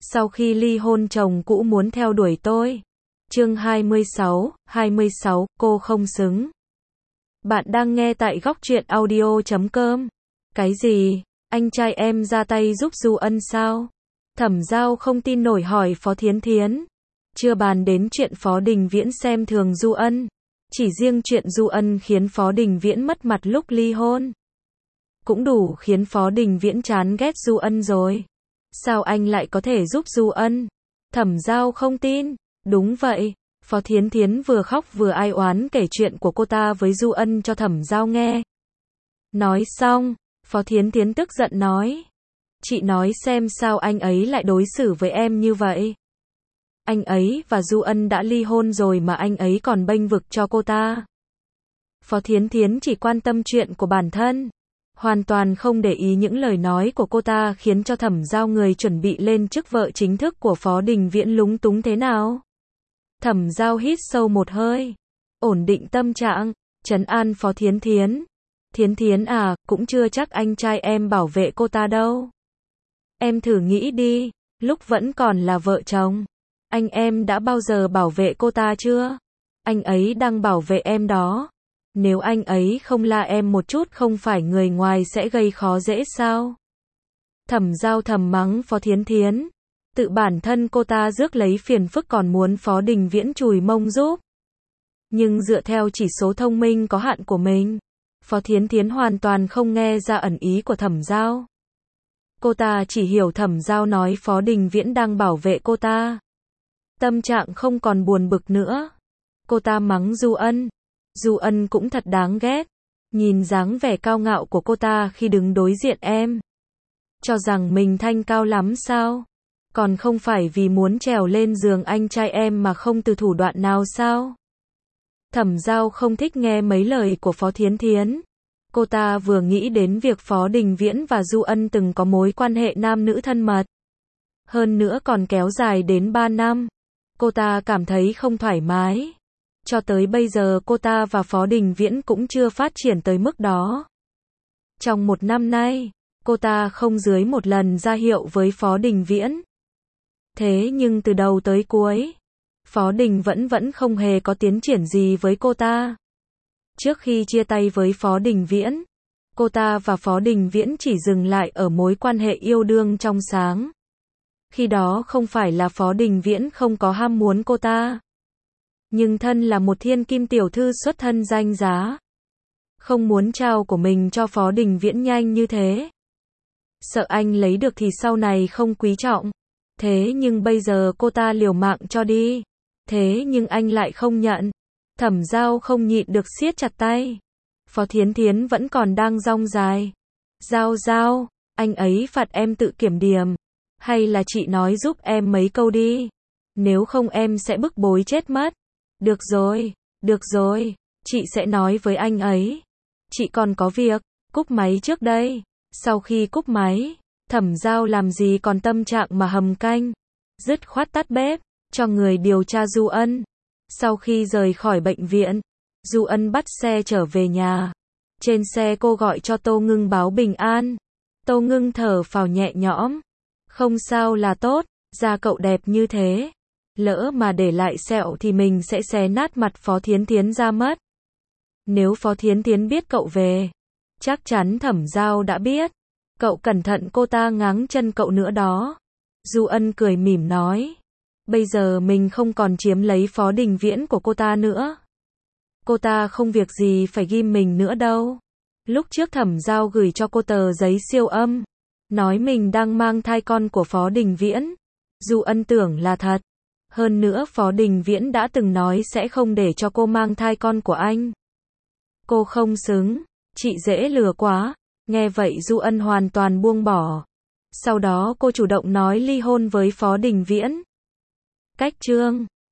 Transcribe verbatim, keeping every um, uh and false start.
Sau khi ly hôn chồng cũ muốn theo đuổi tôi. Chương hai mươi sáu, hai mươi sáu, cô không xứng. Bạn đang nghe tại góc truyện audio chấm com. Cái gì? Anh trai em ra tay giúp Du Ân sao? Thẩm Giao không tin nổi hỏi Phó Thiến Thiến. Chưa bàn đến chuyện Phó Đình Viễn xem thường Du Ân. Chỉ riêng chuyện Du Ân khiến Phó Đình Viễn mất mặt lúc ly hôn. Cũng đủ khiến Phó Đình Viễn chán ghét Du Ân rồi. Sao anh lại có thể giúp Du Ân? Thẩm Giao không tin. Đúng vậy. Phó Thiến Thiến vừa khóc vừa ai oán kể chuyện của cô ta với Du Ân cho Thẩm Giao nghe. Nói xong, Phó Thiến Thiến tức giận nói. Chị nói xem sao anh ấy lại đối xử với em như vậy. Anh ấy và Du Ân đã ly hôn rồi mà anh ấy còn bênh vực cho cô ta. Phó Thiến Thiến chỉ quan tâm chuyện của bản thân. Hoàn toàn không để ý những lời nói của cô ta khiến cho Thẩm Giao người chuẩn bị lên chức vợ chính thức của Phó Đình Viễn lúng túng thế nào. Thẩm Giao hít sâu một hơi. Ổn định tâm trạng, trấn an Phó Thiến Thiến. Thiến Thiến à, cũng chưa chắc anh trai em bảo vệ cô ta đâu. Em thử nghĩ đi, lúc vẫn còn là vợ chồng. Anh em đã bao giờ bảo vệ cô ta chưa? Anh ấy đang bảo vệ em đó. Nếu anh ấy không la em một chút không phải người ngoài sẽ gây khó dễ sao? Thẩm Giao thầm mắng Phó Thiến Thiến. Tự bản thân cô ta rước lấy phiền phức còn muốn Phó Đình Viễn chùi mông giúp. Nhưng dựa theo chỉ số thông minh có hạn của mình, Phó Thiến Thiến hoàn toàn không nghe ra ẩn ý của Thẩm Giao. Cô ta chỉ hiểu Thẩm Giao nói Phó Đình Viễn đang bảo vệ cô ta. Tâm trạng không còn buồn bực nữa. Cô ta mắng Du Ân. Du Ân cũng thật đáng ghét. Nhìn dáng vẻ cao ngạo của cô ta khi đứng đối diện em. Cho rằng mình thanh cao lắm sao? Còn không phải vì muốn trèo lên giường anh trai em mà không từ thủ đoạn nào sao? Thẩm Giao không thích nghe mấy lời của Phó Thiến Thiến. Cô ta vừa nghĩ đến việc Phó Đình Viễn và Du Ân từng có mối quan hệ nam nữ thân mật. Hơn nữa còn kéo dài đến ba năm. Cô ta cảm thấy không thoải mái. Cho tới bây giờ cô ta và Phó Đình Viễn cũng chưa phát triển tới mức đó. Trong một năm nay, cô ta không dưới một lần ra hiệu với Phó Đình Viễn. Thế nhưng từ đầu tới cuối, Phó Đình vẫn vẫn không hề có tiến triển gì với cô ta. Trước khi chia tay với Phó Đình Viễn, cô ta và Phó Đình Viễn chỉ dừng lại ở mối quan hệ yêu đương trong sáng. Khi đó không phải là Phó Đình Viễn không có ham muốn cô ta. Nhưng thân là một thiên kim tiểu thư xuất thân danh giá. Không muốn trao của mình cho Phó Đình Viễn nhanh như thế. Sợ anh lấy được thì sau này không quý trọng. Thế nhưng bây giờ cô ta liều mạng cho đi. Thế nhưng anh lại không nhận. Thẩm Giao không nhịn được siết chặt tay. Phó Thiến Thiến vẫn còn đang dong dài. Giao Giao, anh ấy phạt em tự kiểm điểm. Hay là chị nói giúp em mấy câu đi. Nếu không em sẽ bức bối chết mất. Được rồi, được rồi, chị sẽ nói với anh ấy. Chị còn có việc, cúp máy trước đây. Sau khi cúp máy, Thẩm Giao làm gì còn tâm trạng mà hầm canh. Dứt khoát tắt bếp, cho người điều tra Du Ân. Sau khi rời khỏi bệnh viện, Du Ân bắt xe trở về nhà. Trên xe cô gọi cho Tô Ngưng báo bình an. Tô Ngưng thở phào nhẹ nhõm. Không sao là tốt, da cậu đẹp như thế. Lỡ mà để lại sẹo thì mình sẽ xé nát mặt Phó Thiến Thiến ra mất. Nếu Phó Thiến Thiến biết cậu về, chắc chắn Thẩm Giao đã biết. Cậu cẩn thận cô ta ngáng chân cậu nữa đó. Du Ân cười mỉm nói. Bây giờ mình không còn chiếm lấy Phó Đình Viễn của cô ta nữa. Cô ta không việc gì phải ghim mình nữa đâu. Lúc trước Thẩm Giao gửi cho cô tờ giấy siêu âm. Nói mình đang mang thai con của Phó Đình Viễn. Du Ân tưởng là thật. Hơn nữa Phó Đình Viễn đã từng nói sẽ không để cho cô mang thai con của anh. Cô không xứng, chị dễ lừa quá. Nghe vậy Du Ân hoàn toàn buông bỏ. Sau đó cô chủ động nói ly hôn với Phó Đình Viễn. Cách chương